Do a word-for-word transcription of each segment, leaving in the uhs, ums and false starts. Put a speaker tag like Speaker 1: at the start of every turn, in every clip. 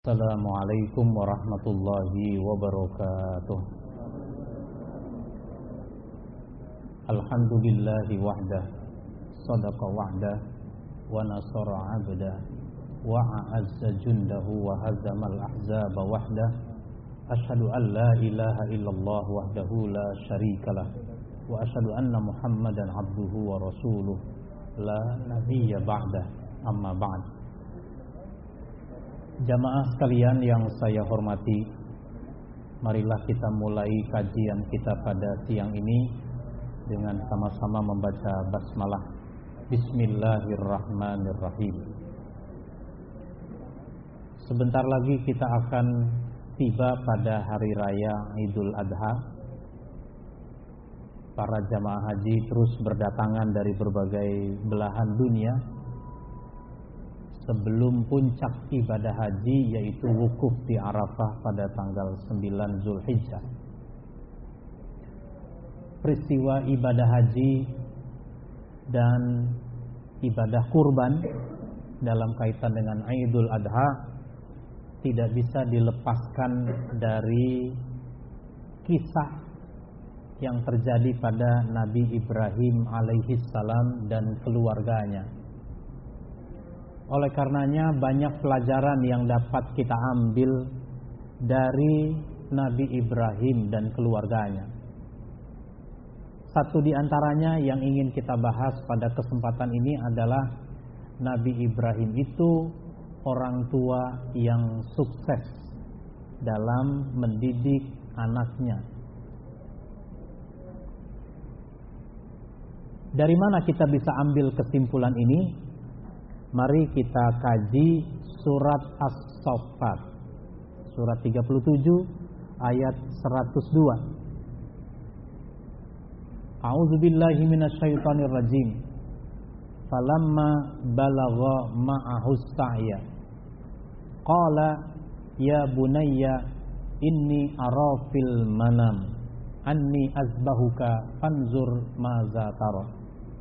Speaker 1: Assalamualaikum warahmatullahi wabarakatuh. Alhamdulillahi wahdah, sadaqa wa'dah, wa nasara 'abdah, wa a'azza jundahu wa hazamal ahzaba wahdah. Asyhadu an la ilaha illallah wahdahu la syarikalah, wa asyhadu anna Muhammadan abduhu wa rasuluh la nabiyya ba'dah. Amma ba'd. Jamaah sekalian yang saya hormati, marilah kita mulai kajian kita pada siang ini dengan sama-sama membaca basmalah. Bismillahirrahmanirrahim. Sebentar lagi kita akan tiba pada hari raya Idul Adha. Para jamaah haji terus berdatangan dari berbagai belahan dunia sebelum puncak ibadah haji, yaitu wukuf di Arafah pada tanggal sembilan Zulhijjah. Peristiwa ibadah haji dan ibadah kurban dalam kaitan dengan Idul Adha tidak bisa dilepaskan dari kisah yang terjadi pada Nabi Ibrahim alaihissalam dan keluarganya. Oleh karenanya banyak pelajaran yang dapat kita ambil dari Nabi Ibrahim dan keluarganya. Satu di antaranya yang ingin kita bahas pada kesempatan ini adalah Nabi Ibrahim itu orang tua yang sukses dalam mendidik anaknya. Dari mana kita bisa ambil kesimpulan ini? Mari kita kaji surat As-Saffat, surat tiga puluh tujuh ayat seratus dua. A'udzubillahi minasyaitonir rajim. Falamma balagha ma'ahus sa'ya qala ya bunayya inni ara fil manam anni azbahuka fanzur maza tara.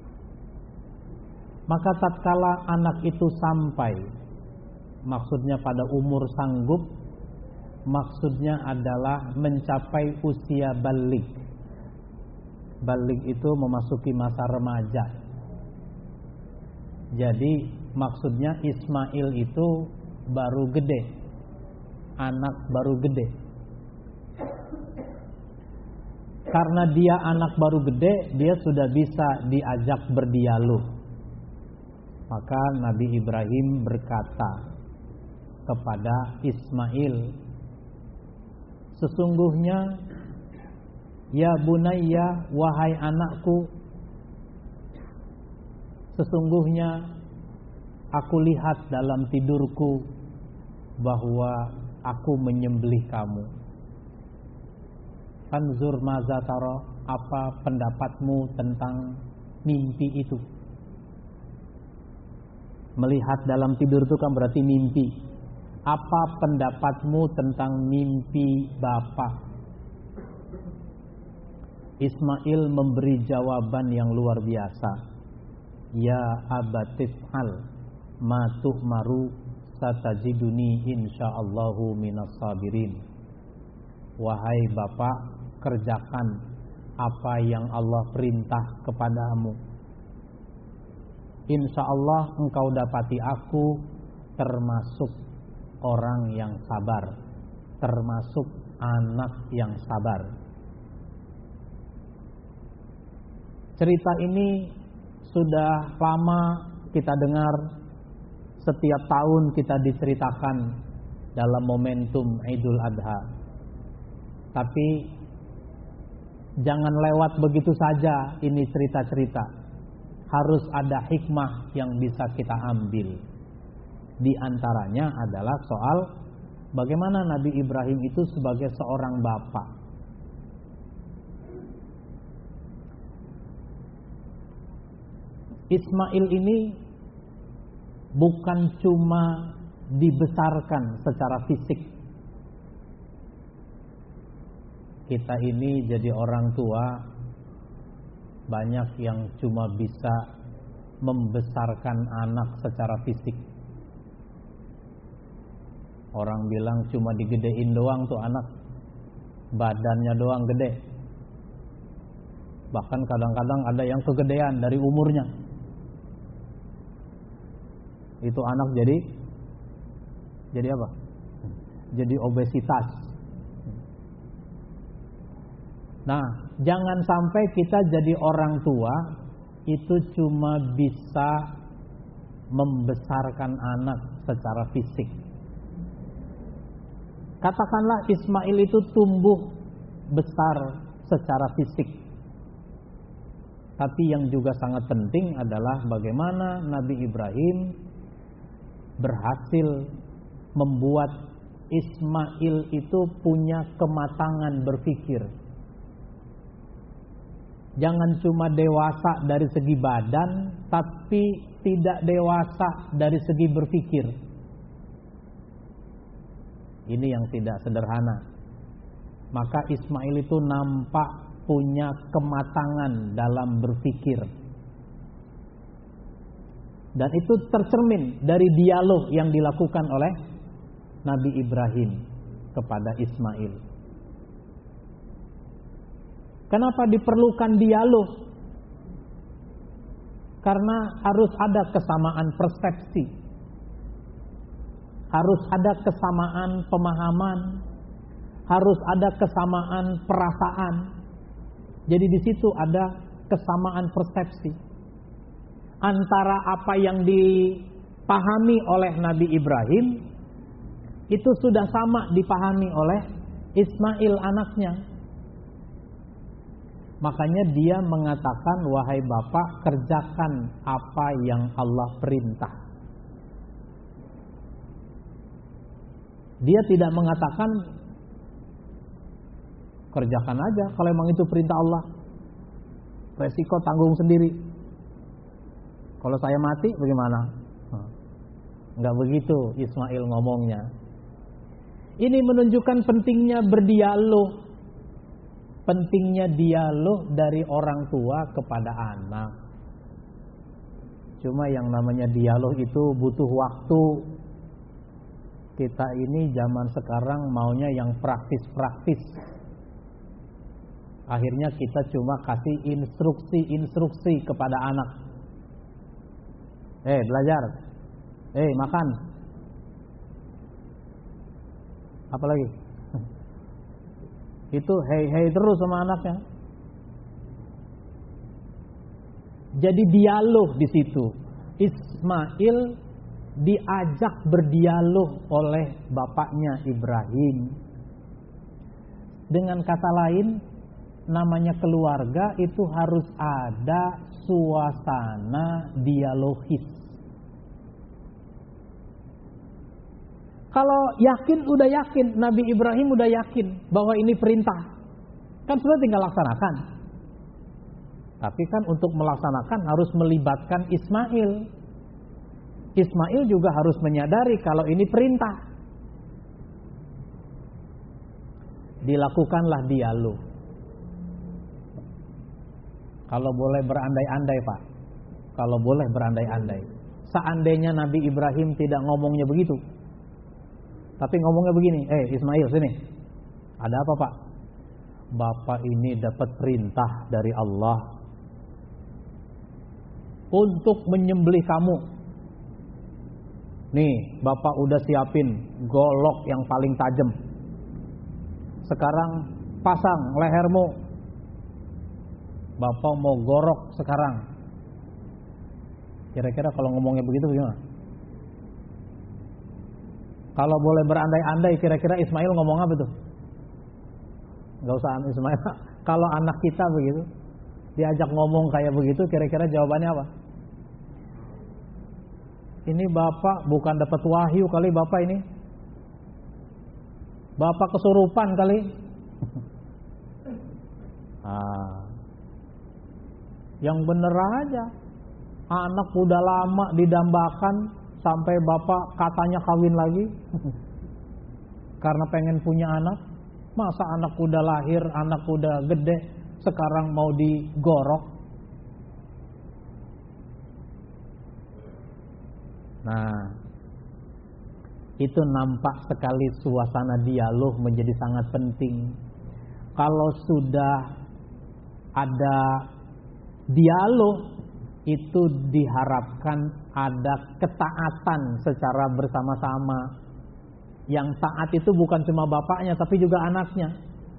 Speaker 1: Maka tatkala anak itu sampai, maksudnya pada umur sanggup, maksudnya adalah mencapai usia baligh. Baligh itu memasuki masa remaja. Jadi maksudnya Ismail itu baru gede, anak baru gede. Karena dia anak baru gede, dia sudah bisa diajak berdialog. Maka Nabi Ibrahim berkata kepada Ismail, sesungguhnya ya bunayya, wahai anakku, sesungguhnya aku lihat dalam tidurku bahwa aku menyembelih kamu. Fanzur maza tara, apa pendapatmu tentang mimpi itu? Melihat dalam tidur itu kan berarti mimpi. Apa pendapatmu tentang mimpi bapak? Ismail memberi jawaban yang luar biasa. Ya abatif al ma tu'maru satajiduni insyaallahu minas sabirin. Wahai bapak, kerjakan apa yang Allah perintah kepadamu. Insya Allah engkau dapati aku termasuk orang yang sabar, termasuk anak yang sabar. Cerita ini sudah lama kita dengar, setiap tahun kita diceritakan dalam momentum Idul Adha. Tapi jangan lewat begitu saja ini cerita-cerita. Harus ada hikmah yang bisa kita ambil. Di antaranya adalah soal bagaimana Nabi Ibrahim itu sebagai seorang bapak. Ismail ini bukan cuma dibesarkan secara fisik. Kita ini jadi orang tua banyak yang cuma bisa membesarkan anak secara fisik. Orang bilang cuma digedein doang tuh anak, badannya doang gede. Bahkan kadang-kadang ada yang kegedean dari umurnya. Itu anak jadi jadi apa? Jadi obesitas. Nah, jangan sampai kita jadi orang tua itu cuma bisa membesarkan anak secara fisik. Katakanlah Ismail itu tumbuh besar secara fisik. Tapi yang juga sangat penting adalah bagaimana Nabi Ibrahim berhasil membuat Ismail itu punya kematangan berpikir. Jangan cuma dewasa dari segi badan, tapi tidak dewasa dari segi berpikir. Ini yang tidak sederhana. Maka Ismail itu nampak punya kematangan dalam berpikir. Dan itu tercermin dari dialog yang dilakukan oleh Nabi Ibrahim kepada Ismail. Kenapa diperlukan dialog? Karena harus ada kesamaan persepsi, harus ada kesamaan pemahaman, harus ada kesamaan perasaan. Jadi di situ ada kesamaan persepsi antara apa yang dipahami oleh Nabi Ibrahim itu sudah sama dipahami oleh Ismail anaknya. Makanya dia mengatakan, wahai bapak, kerjakan apa yang Allah perintah. Dia tidak mengatakan kerjakan aja kalau memang itu perintah Allah, resiko tanggung sendiri. Kalau saya mati bagaimana? Enggak begitu Ismail ngomongnya. Ini menunjukkan pentingnya berdialog, pentingnya dialog dari orang tua kepada anak. Cuma yang namanya dialog itu butuh waktu. Kita ini zaman sekarang maunya yang praktis-praktis. Akhirnya kita cuma kasih instruksi-instruksi kepada anak. Eh belajar, eh makan. Apa lagi? Itu hei-hei terus sama anaknya. Jadi dialog di situ. Ismail diajak berdialog oleh bapaknya Ibrahim. Dengan kata lain, namanya keluarga itu harus ada suasana dialogis. Kalau yakin, udah yakin, Nabi Ibrahim udah yakin bahwa ini perintah, kan sudah tinggal laksanakan. Tapi kan untuk melaksanakan harus melibatkan Ismail. Ismail juga harus menyadari kalau ini perintah. Dilakukanlah dialog. Kalau boleh berandai-andai Pak, kalau boleh berandai-andai, seandainya Nabi Ibrahim tidak ngomongnya begitu, tapi ngomongnya begini, eh Ismail sini, ada apa Pak? Bapak ini dapat perintah dari Allah untuk menyembelih kamu. Nih, Bapak udah siapin golok yang paling tajam. Sekarang pasang lehermu. Bapak mau gorok sekarang. Kira-kira kalau ngomongnya begitu gimana? Kalau boleh berandai-andai, kira-kira Ismail ngomong apa tuh? Gak usah Ismail. Kalau anak kita begitu, diajak ngomong kayak begitu, kira-kira jawabannya apa? Ini bapak bukan dapat wahyu kali bapak ini. Bapak kesurupan kali. Ah, yang bener aja. Anak udah lama didambakan sampai bapak katanya kawin lagi karena pengen punya anak. Masa anak udah lahir, anak udah gede, sekarang mau digorok? Nah, Itu nampak sekali suasana dialog menjadi sangat penting. Kalau sudah ada dialog, itu diharapkan ada ketaatan secara bersama-sama. Yang taat itu bukan cuma bapaknya tapi juga anaknya.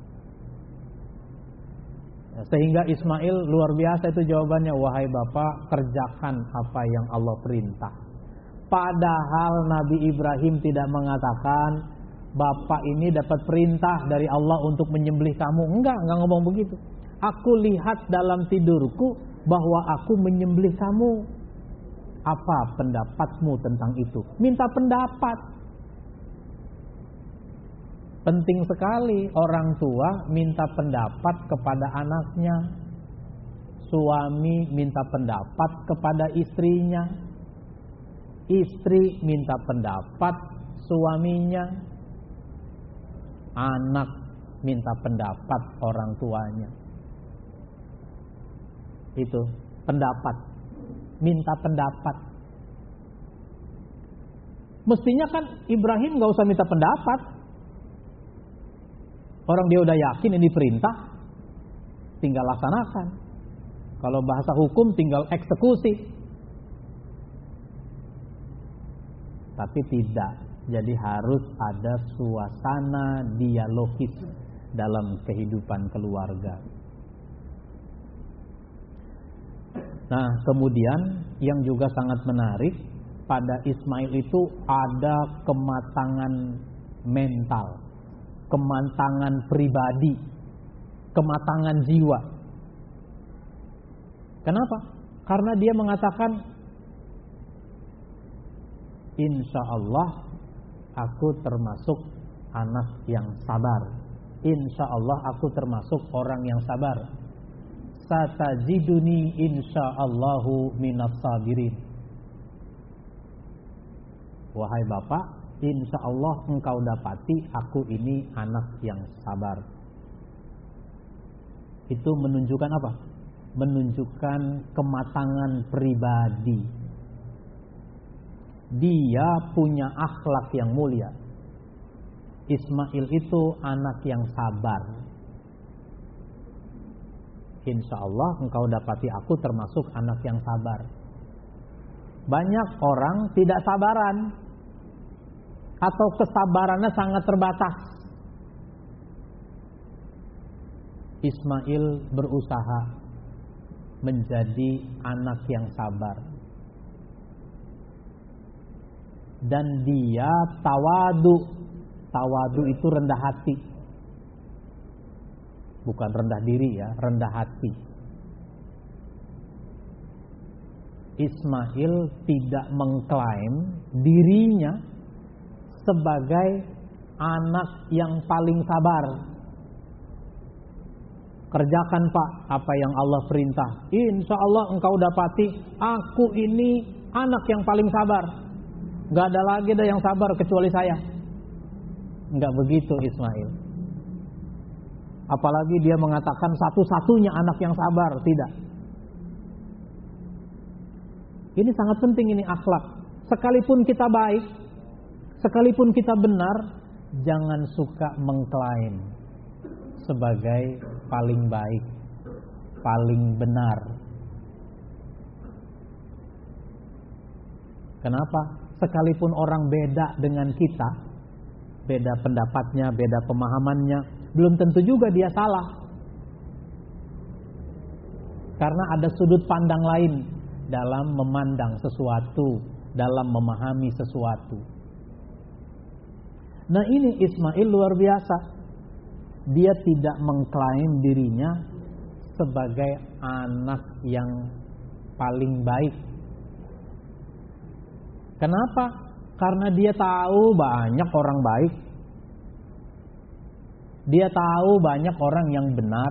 Speaker 1: Sehingga Ismail luar biasa itu jawabannya, wahai bapak, kerjakan apa yang Allah perintah. Padahal Nabi Ibrahim tidak mengatakan, bapak ini dapat perintah dari Allah untuk menyembelih kamu. Enggak, enggak ngomong begitu. Aku lihat dalam tidurku bahwa aku menyembelih kamu. Apa pendapatmu tentang itu? Minta pendapat. Penting sekali orang tua minta pendapat kepada anaknya. Suami minta pendapat kepada istrinya. Istri minta pendapat suaminya. Anak minta pendapat orang tuanya. Itu pendapat, minta pendapat. Mestinya kan Ibrahim gak usah minta pendapat. Orang dia udah yakin ini perintah, tinggal laksanakan. Kalau bahasa hukum tinggal eksekusi. Tapi tidak. Jadi harus ada suasana dialogis dalam kehidupan keluarga. Nah, kemudian yang juga sangat menarik, pada Ismail itu ada kematangan mental, kematangan pribadi, kematangan jiwa. Kenapa? Karena dia mengatakan, insya Allah aku termasuk anak yang sabar. Insya Allah aku termasuk orang yang sabar. Satajiduni insyaallahu minas sabirin. Wahai bapak, insya Allah engkau dapati aku ini anak yang sabar. Itu menunjukkan apa? Menunjukkan kematangan pribadi. Dia punya akhlak yang mulia. Ismail itu anak yang sabar. Insya Allah engkau dapati aku termasuk anak yang sabar. Banyak orang tidak sabaran, atau kesabarannya sangat terbatas. Ismail berusaha menjadi anak yang sabar. Dan dia tawadu. Tawadu itu rendah hati. Bukan rendah diri ya, rendah hati. Ismail tidak mengklaim dirinya sebagai anak yang paling sabar. Kerjakan pak apa yang Allah perintah. Insya Allah engkau dapati aku ini anak yang paling sabar. Gak ada lagi ada yang sabar kecuali saya. Enggak begitu Ismail. Apalagi dia mengatakan satu-satunya anak yang sabar. Tidak. Ini sangat penting, ini akhlak. Sekalipun kita baik, sekalipun kita benar, jangan suka mengklaim sebagai paling baik, paling benar. Kenapa? Sekalipun orang beda dengan kita, beda pendapatnya, beda pemahamannya, belum tentu juga dia salah. Karena ada sudut pandang lain dalam memandang sesuatu, dalam memahami sesuatu. Nah ini Ismail luar biasa. Dia tidak mengklaim dirinya sebagai anak yang paling baik. Kenapa? Karena dia tahu banyak orang baik. Dia tahu banyak orang yang benar.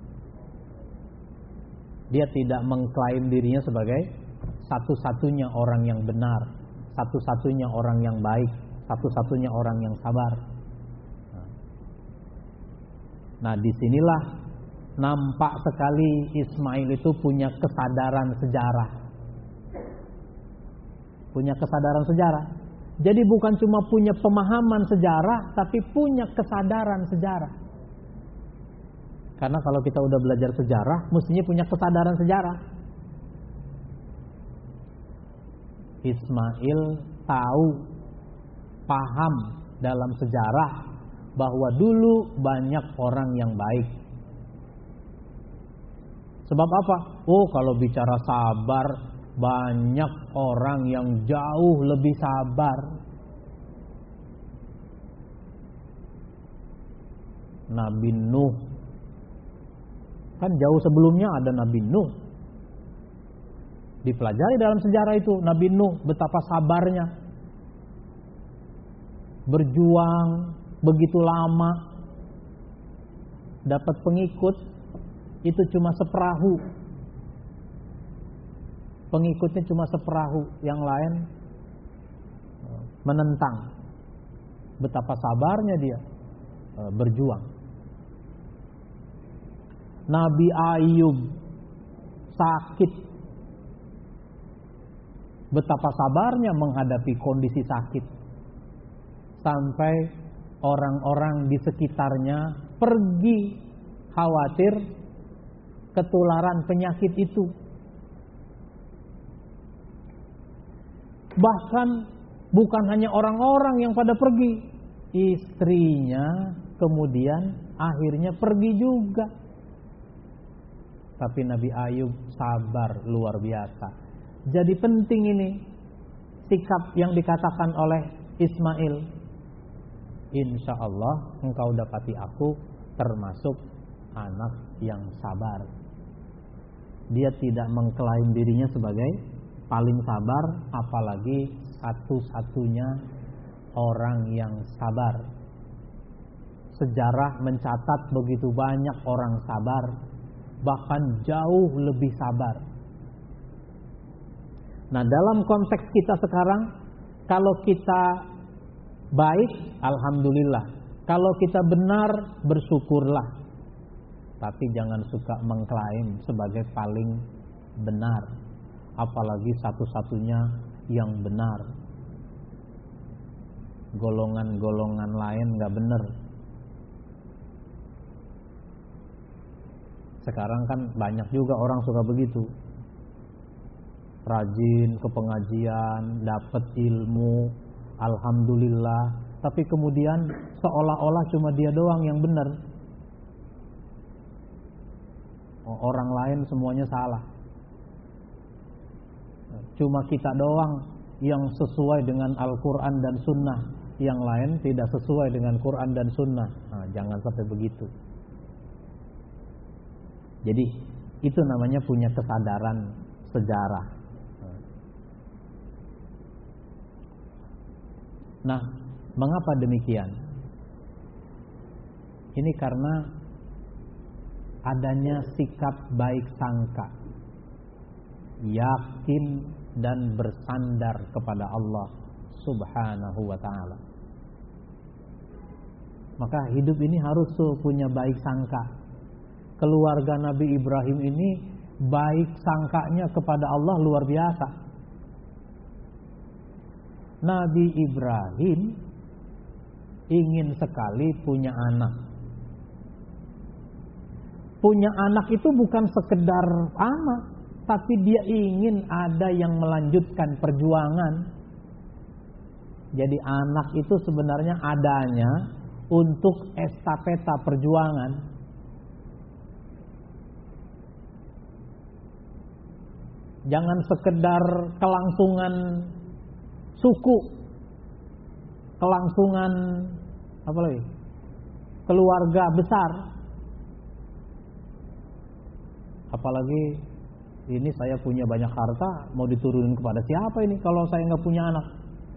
Speaker 1: Dia tidak mengklaim dirinya sebagai satu-satunya orang yang benar, satu-satunya orang yang baik, satu-satunya orang yang sabar. Nah, disinilah nampak sekali Ismail itu punya kesadaran sejarah. Punya kesadaran sejarah. Jadi bukan cuma punya pemahaman sejarah, tapi punya kesadaran sejarah. Karena kalau kita udah belajar sejarah, mestinya punya kesadaran sejarah. Ismail tahu, paham dalam sejarah bahwa dulu banyak orang yang baik. Sebab apa? Oh, kalau bicara sabar, banyak orang yang jauh lebih sabar. Nabi Nuh, kan jauh sebelumnya ada Nabi Nuh. Dipelajari dalam sejarah itu Nabi Nuh betapa sabarnya, berjuang begitu lama, dapat pengikut itu cuma seperahu, pengikutnya cuma seperahu, yang lain menentang. Betapa sabarnya dia berjuang. Nabi Ayub sakit, betapa sabarnya menghadapi kondisi sakit, sampai orang-orang di sekitarnya pergi khawatir ketularan penyakit itu. Bahkan bukan hanya orang-orang yang pada pergi, istrinya kemudian akhirnya pergi juga. Tapi Nabi Ayub sabar luar biasa. Jadi penting ini sikap yang dikatakan oleh Ismail. Insya Allah engkau dapati aku termasuk anak yang sabar. Dia tidak mengklaim dirinya sebagai paling sabar, apalagi satu-satunya orang yang sabar. Sejarah mencatat begitu banyak orang sabar, bahkan jauh lebih sabar. Nah, dalam konteks kita sekarang, kalau kita baik, alhamdulillah. Kalau kita benar, bersyukurlah. Tapi jangan suka mengklaim sebagai paling benar, apalagi satu-satunya yang benar. Golongan-golongan lain gak benar. Sekarang kan banyak juga orang suka begitu, rajin ke pengajian, dapat ilmu, alhamdulillah, tapi kemudian seolah-olah cuma dia doang yang benar, orang lain semuanya salah. Cuma kita doang yang sesuai dengan Al-Quran dan Sunnah, yang lain tidak sesuai dengan Quran dan Sunnah. Nah, jangan sampai begitu. Jadi itu namanya punya kesadaran sejarah. Nah, mengapa demikian? Ini karena adanya sikap baik sangka, yakin dan bersandar kepada Allah Subhanahu wa ta'ala. Maka hidup ini harus punya baik sangka. Keluarga Nabi Ibrahim ini baik sangkanya kepada Allah luar biasa. Nabi Ibrahim ingin sekali punya anak. Punya anak itu bukan sekedar anak, tapi dia ingin ada yang melanjutkan perjuangan. Jadi anak itu sebenarnya adanya untuk estafeta perjuangan. Jangan sekedar kelangsungan suku, kelangsungan apa lagi? Keluarga besar. Apalagi ini saya punya banyak harta, mau diturunin kepada siapa ini kalau saya nggak punya anak?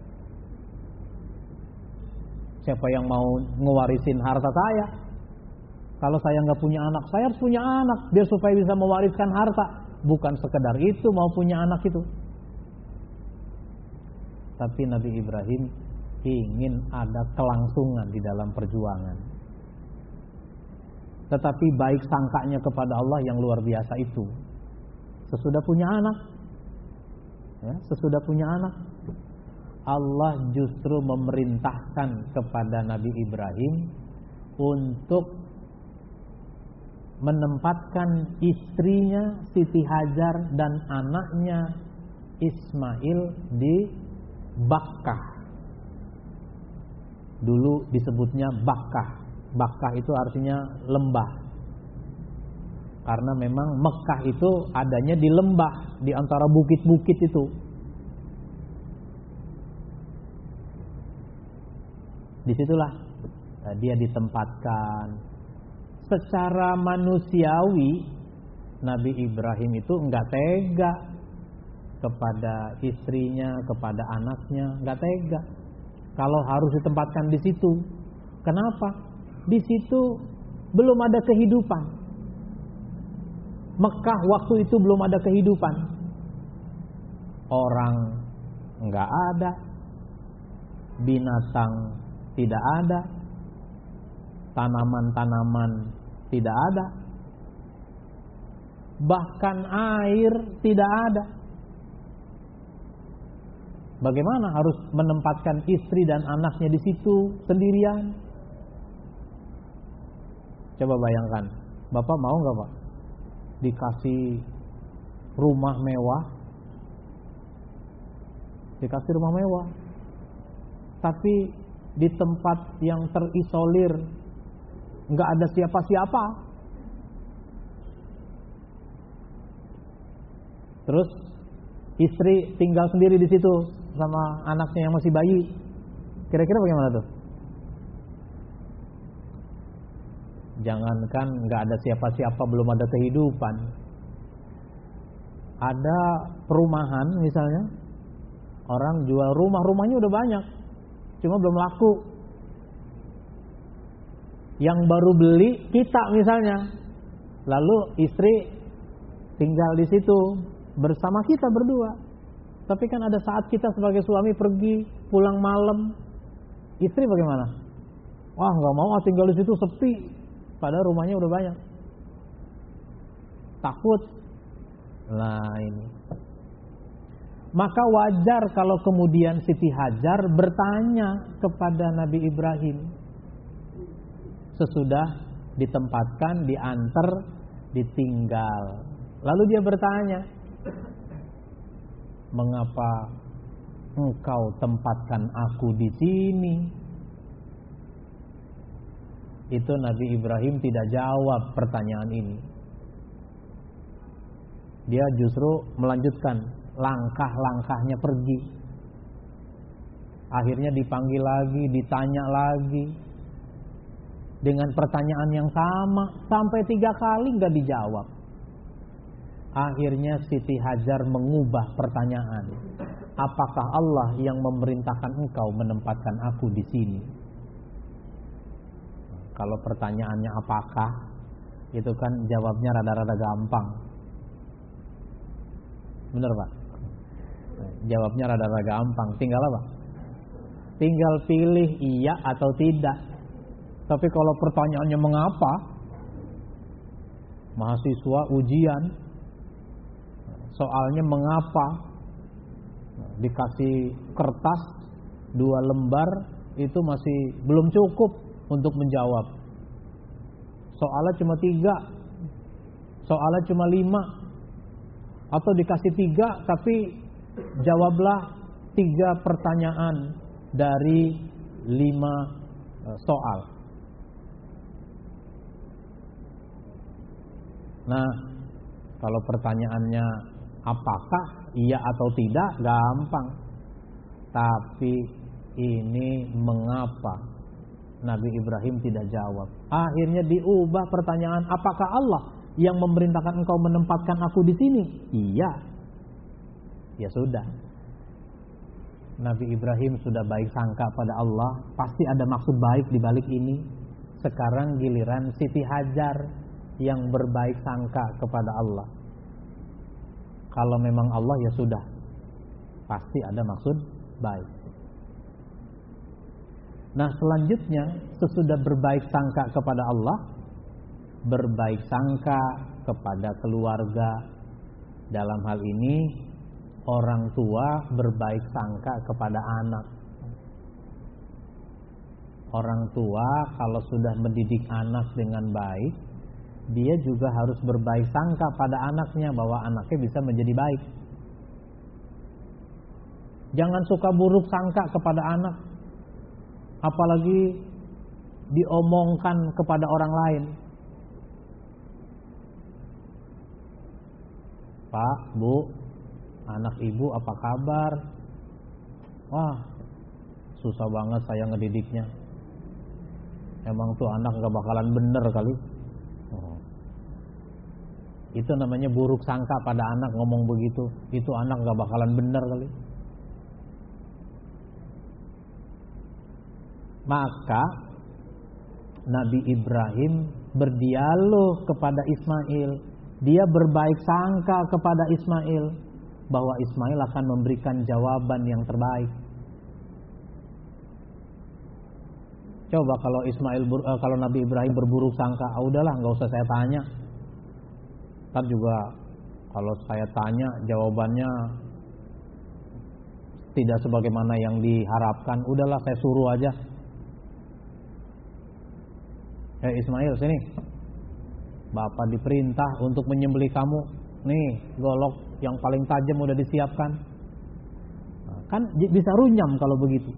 Speaker 1: Siapa yang mau ngewarisin harta saya? Kalau saya nggak punya anak, saya harus punya anak biar supaya bisa mewariskan harta. Bukan sekedar itu mau punya anak itu. Tapi Nabi Ibrahim ingin ada kelangsungan di dalam perjuangan. Tetapi baik sangkanya kepada Allah yang luar biasa itu. Sesudah punya anak, ya, sesudah punya anak, Allah justru memerintahkan kepada Nabi Ibrahim untuk menempatkan istrinya Siti Hajar dan anaknya Ismail di Bakkah. Dulu disebutnya Bakkah. Bakkah itu artinya lembah. Karena memang Mekah itu adanya di lembah, di antara bukit-bukit itu. Disitulah dia ditempatkan. Secara manusiawi Nabi Ibrahim itu enggak tega kepada istrinya, kepada anaknya, enggak tega kalau harus ditempatkan di situ. Kenapa? Di situ belum ada kehidupan. Mekah waktu itu belum ada kehidupan. Orang enggak ada, binatang tidak ada, tanaman-tanaman tidak ada, bahkan air tidak ada. Bagaimana harus menempatkan istri dan anaknya di situ sendirian? Coba bayangkan, Bapak mau nggak Pak dikasih rumah mewah, dikasih rumah mewah, tapi di tempat yang terisolir, nggak ada siapa-siapa. Terus istri tinggal sendiri di situ sama anaknya yang masih bayi. Kira-kira bagaimana tuh? Jangankan nggak ada siapa-siapa, belum ada kehidupan. Ada perumahan misalnya, orang jual rumah, rumahnya udah banyak, cuma belum laku. Yang baru beli kita misalnya, lalu istri tinggal di situ bersama kita berdua. Tapi kan ada saat kita sebagai suami pergi pulang malam, istri bagaimana? Wah nggak mau ah tinggal di situ sepi, padahal rumahnya udah banyak. Takut. Nah ini. Maka wajar kalau kemudian Siti Hajar bertanya kepada Nabi Ibrahim sesudah ditempatkan, diantar, ditinggal. Lalu dia bertanya, mengapa engkau tempatkan aku di sini? Itu Nabi Ibrahim tidak jawab pertanyaan ini. Dia justru melanjutkan langkah-langkahnya pergi. Akhirnya dipanggil lagi, ditanya lagi dengan pertanyaan yang sama sampai tiga kali nggak dijawab. Akhirnya Siti Hajar mengubah pertanyaan. Apakah Allah yang memerintahkan engkau menempatkan aku di sini? Kalau pertanyaannya apakah, itu kan jawabnya rada-rada gampang. Bener Pak? Jawabnya rada-rada gampang. Tinggal apa? Tinggal pilih iya atau tidak. Tapi kalau pertanyaannya mengapa, mahasiswa ujian, soalnya mengapa, dikasih kertas dua lembar itu masih belum cukup untuk menjawab. Soalnya cuma tiga, soalnya cuma lima, atau dikasih tiga tapi jawablah tiga pertanyaan dari lima soal. Nah, kalau pertanyaannya apakah, iya atau tidak, gampang. Tapi ini mengapa, Nabi Ibrahim tidak jawab. Akhirnya diubah pertanyaan, apakah Allah yang memerintahkan engkau menempatkan aku di sini? Iya. Ya sudah. Nabi Ibrahim sudah baik sangka pada Allah, pasti ada maksud baik di balik ini. Sekarang giliran Siti Hajar yang berbaik sangka kepada Allah. Kalau memang Allah ya sudah, pasti ada maksud baik. Nah selanjutnya, sesudah berbaik sangka kepada Allah, berbaik sangka kepada keluarga. Dalam hal ini orang tua berbaik sangka kepada anak. Orang tua kalau sudah mendidik anak dengan baik, dia juga harus berbaik sangka pada anaknya bahwa anaknya bisa menjadi baik. Jangan suka buruk sangka kepada anak, apalagi diomongkan kepada orang lain. Pak, Bu, anak ibu apa kabar? Wah, susah banget saya ngedidiknya. Emang tuh anak gak bakalan bener kali. Oh. Itu namanya buruk sangka pada anak, ngomong begitu. Itu anak gak bakalan bener kali. Maka Nabi Ibrahim berdialog kepada Ismail. Dia berbaik sangka kepada Ismail bahwa Ismail akan memberikan jawaban yang terbaik. Coba kalau Ismail kalau Nabi Ibrahim berburuk sangka, ah udahlah nggak usah saya tanya. Ntar juga kalau saya tanya jawabannya tidak sebagaimana yang diharapkan, udahlah saya suruh aja. Eh Ismail sini, Bapak diperintah untuk menyembelih kamu. Nih golok yang paling tajam udah disiapkan. Nah, kan bisa runyam kalau begitu.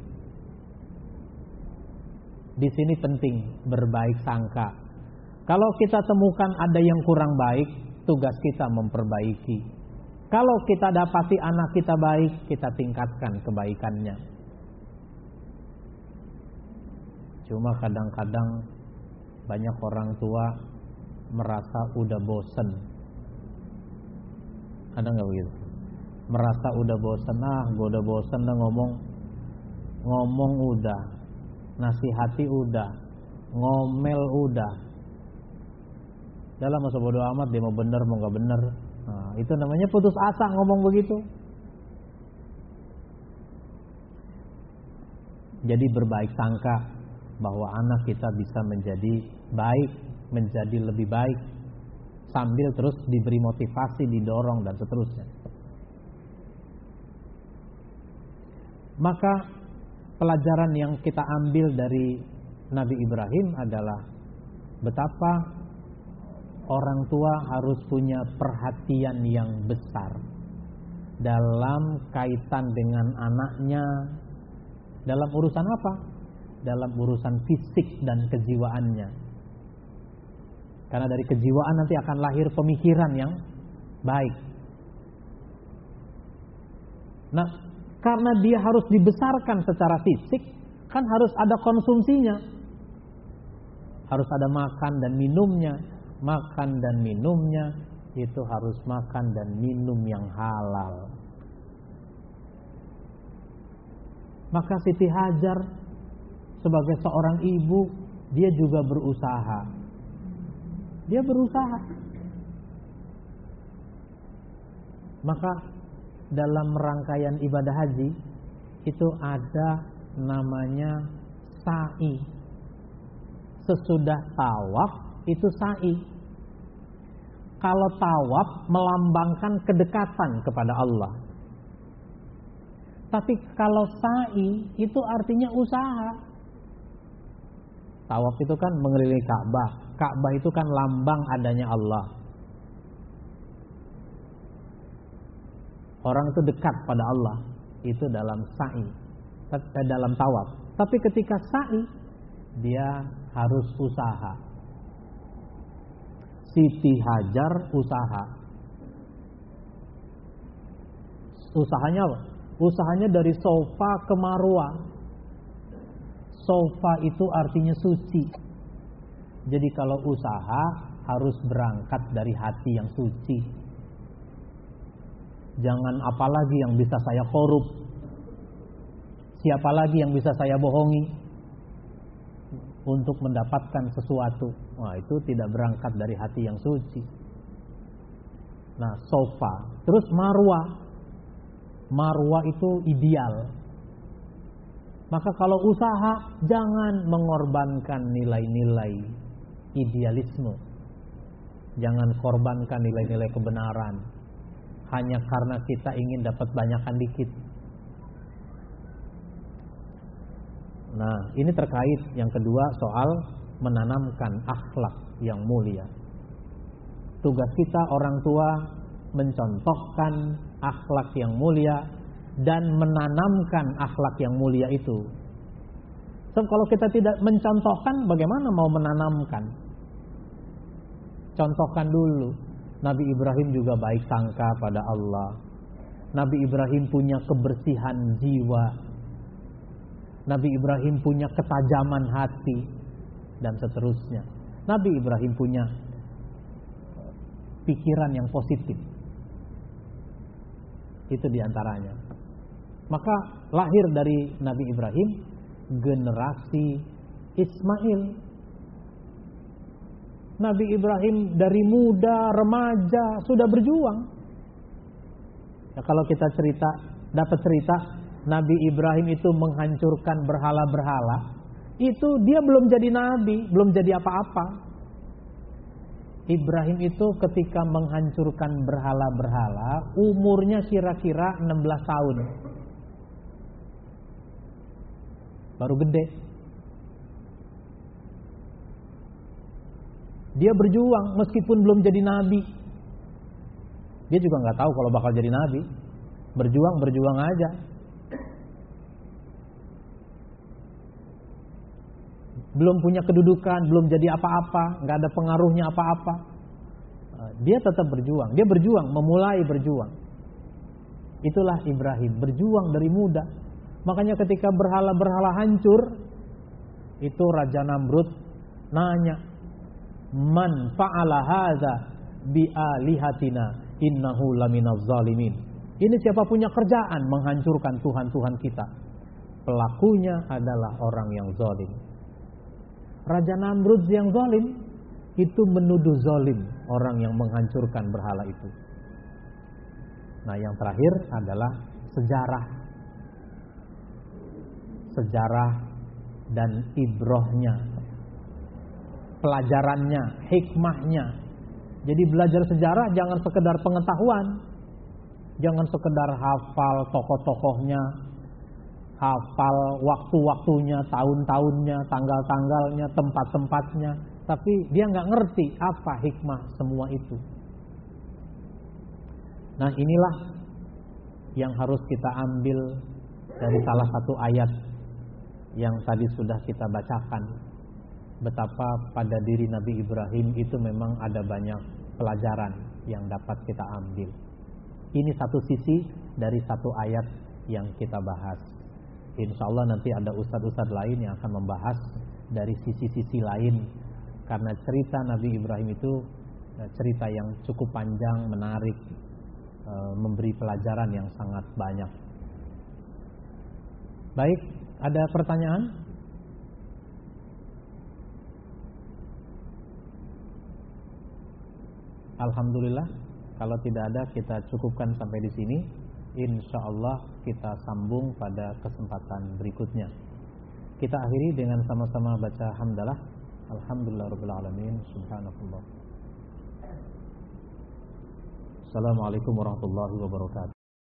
Speaker 1: Di sini penting berbaik sangka. Kalau kita temukan ada yang kurang baik, tugas kita memperbaiki. Kalau kita dapati anak kita baik, kita tingkatkan kebaikannya. Cuma kadang-kadang banyak orang tua merasa udah bosen. Ada nggak begitu? Merasa udah bosen, ah gue udah bosen dah ngomong. Ngomong udah, nasihati udah, ngomel udah. Dalam masa bodo amat dia mau bener mau nggak bener. Nah, itu namanya putus asa ngomong begitu. Jadi berbaik sangka bahwa anak kita bisa menjadi baik, menjadi lebih baik, sambil terus diberi motivasi, didorong dan seterusnya. Maka pelajaran yang kita ambil dari Nabi Ibrahim adalah betapa orang tua harus punya perhatian yang besar dalam kaitan dengan anaknya. Dalam urusan apa? Dalam urusan fisik dan kejiwaannya. Karena dari kejiwaan nanti akan lahir pemikiran yang baik. Nah, karena dia harus dibesarkan secara fisik, kan harus ada konsumsinya. Harus ada makan dan minumnya. Makan dan minumnya itu harus makan dan minum yang halal. Maka Siti Hajar sebagai seorang ibu, dia juga berusaha. Dia berusaha. Maka dalam rangkaian ibadah haji itu ada namanya sa'i. Sesudah tawaf itu sa'i. Kalau tawaf melambangkan kedekatan kepada Allah. Tapi kalau sa'i itu artinya usaha. Tawaf itu kan mengelilingi Ka'bah. Ka'bah itu kan lambang adanya Allah. Orang itu dekat pada Allah. Itu dalam sa'i, dalam tawaf. Tapi ketika sa'i, dia harus usaha. Siti Hajar usaha. Usahanya apa? Usahanya dari sofa ke Marwah. Sofa itu artinya suci. Jadi kalau usaha harus berangkat dari hati yang suci. Jangan apalagi yang bisa saya korup. Siapa lagi yang bisa saya bohongi untuk mendapatkan sesuatu. Wah, itu tidak berangkat dari hati yang suci. Nah, sofa. Terus Marwah. Marwah itu ideal. Maka kalau usaha, jangan mengorbankan nilai-nilai idealisme. Jangan korbankan nilai-nilai kebenaran. hanya karena kita ingin dapat banyakan dikit. Nah, ini terkait yang kedua soal menanamkan akhlak yang mulia. Tugas kita orang tua mencontohkan akhlak yang mulia dan menanamkan akhlak yang mulia itu. Sebab kalau kita tidak mencontohkan, bagaimana mau menanamkan? Contohkan dulu. Nabi Ibrahim juga baik sangka pada Allah. Nabi Ibrahim punya kebersihan jiwa. Nabi Ibrahim punya ketajaman hati, dan seterusnya. Nabi Ibrahim punya pikiran yang positif. Itu diantaranya. Maka lahir dari Nabi Ibrahim generasi Ismail. Nabi Ibrahim dari muda, remaja sudah berjuang. Ya, kalau kita cerita, dapat cerita Nabi Ibrahim itu menghancurkan berhala-berhala, itu dia belum jadi nabi, belum jadi apa-apa. Ibrahim itu ketika menghancurkan berhala-berhala, umurnya kira-kira enam belas tahun. Baru gede. Dia berjuang meskipun belum jadi nabi. Dia juga nggak tahu kalau bakal jadi nabi. Berjuang, berjuang aja. Belum punya kedudukan, belum jadi apa-apa, nggak ada pengaruhnya apa-apa. Dia tetap berjuang. Dia berjuang, memulai berjuang. Itulah Ibrahim, berjuang dari muda. Makanya ketika berhala-berhala hancur, itu Raja Namrud nanya, "Man fa'ala hadza bi alihatina innahu laminaz zalimin." Ini siapa punya kerjaan menghancurkan Tuhan-Tuhan kita? Pelakunya adalah orang yang zalim. Raja Namrud yang zalim itu menuduh zalim orang yang menghancurkan berhala itu. Nah, yang terakhir adalah sejarah. Sejarah dan ibrohnya, pelajarannya, hikmahnya. Jadi belajar sejarah jangan sekedar pengetahuan, jangan sekedar hafal tokoh-tokohnya, hafal waktu-waktunya, tahun-tahunnya, tanggal-tanggalnya, tempat-tempatnya, tapi dia nggak ngerti apa hikmah semua itu. Nah, inilah yang harus kita ambil dari salah satu ayat yang tadi sudah kita bacakan. Betapa pada diri Nabi Ibrahim itu memang ada banyak pelajaran yang dapat kita ambil. Ini satu sisi dari satu ayat yang kita bahas. Insya Allah nanti ada ustadz-ustadz lain yang akan membahas dari sisi-sisi lain. Karena cerita Nabi Ibrahim itu cerita yang cukup panjang, menarik, memberi pelajaran yang sangat banyak. Baik, ada pertanyaan? Alhamdulillah, kalau tidak ada kita cukupkan sampai di sini. Insya Allah kita sambung pada kesempatan berikutnya. Kita akhiri dengan sama-sama baca hamdalah. Alhamdulillah rabbil alamin. Subhanallah. Assalamualaikum warahmatullahi wabarakatuh.